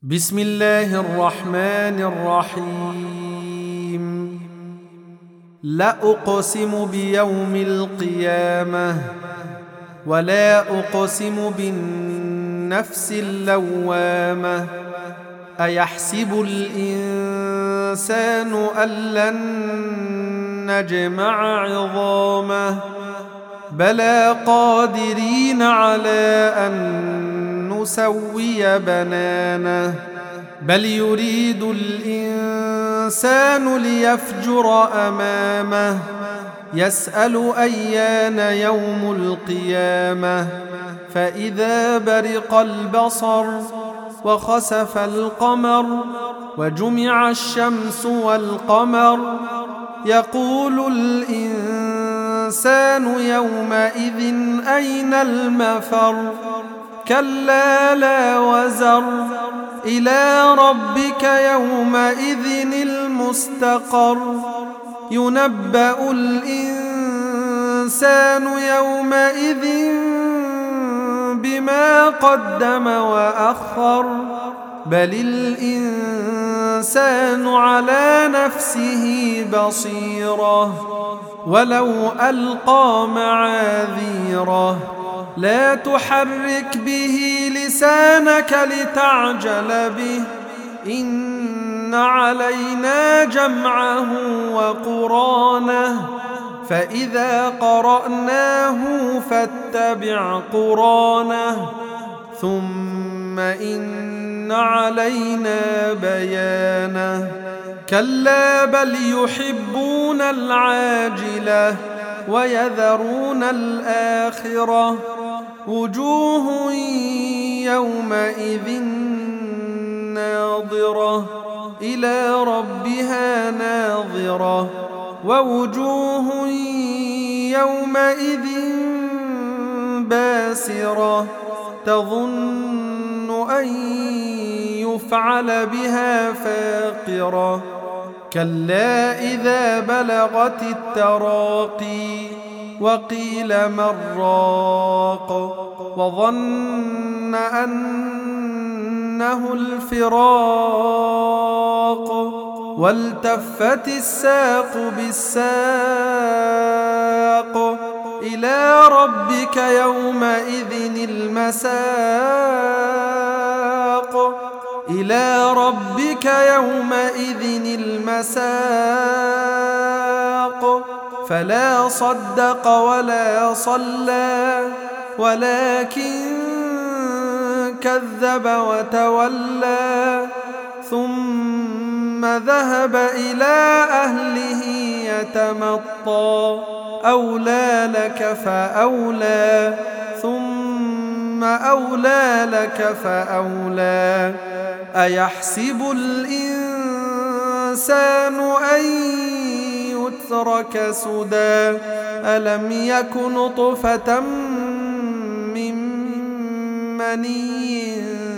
بسم الله الرحمن الرحيم. لا أقسم بيوم القيامة ولا أقسم بالنفس اللوامة. أيحسب الإنسان أن لن نجمع عظامه بلى قادرين على أن نسوي بنانه. بل يريد الإنسان ليفجر أمامه يسأل أيان يوم القيامة. فإذا برق البصر وخسف القمر وجمع الشمس والقمر يقول الإنسان يومئذ أين المفر. كلا لا وزر إلى ربك يومئذ المستقر. ينبأ الإنسان يومئذ بما قدم وأخر. بل الإنسان على نفسه بصيرة ولو ألقى معاذيره. لا تحرك به لسانك لتعجل به إن علينا جمعه وقرآنه. فإذا قرأناه فاتبع قرآنه ثم إن علينا بيانه. كلا بل يحبون العاجلة ويذرون الآخرة. وجوه يومئذ ناظرة إلى ربها ناظرة. ووجوه يومئذ باسرة تظن أن يفعل بها فاقرة. كلا إذا بلغت التراقي وقيل من راق وظن أنه الفراق والتفت الساق بالساق. إلى ربك يومئذ المساق. إلى ربك يومئذ المساق. فلا صدق ولا صلى ولكن كذب وتولى ثم ذهب إلى أهله يتمطى. أولى لك فأولى ثم أولى لك فأولى. أيحسب الإنسان أن يترك سدى. ألم يك نطفة من مني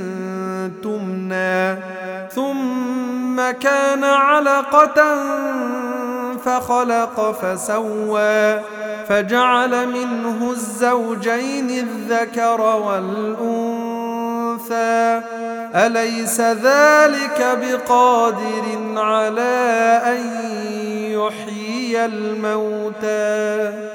تمنى ثم كان علقة فخلق فسوى فجعل منه الزوجين الذكر والأنثى. أليس ذلك بقادر على أن يحيي الموتى.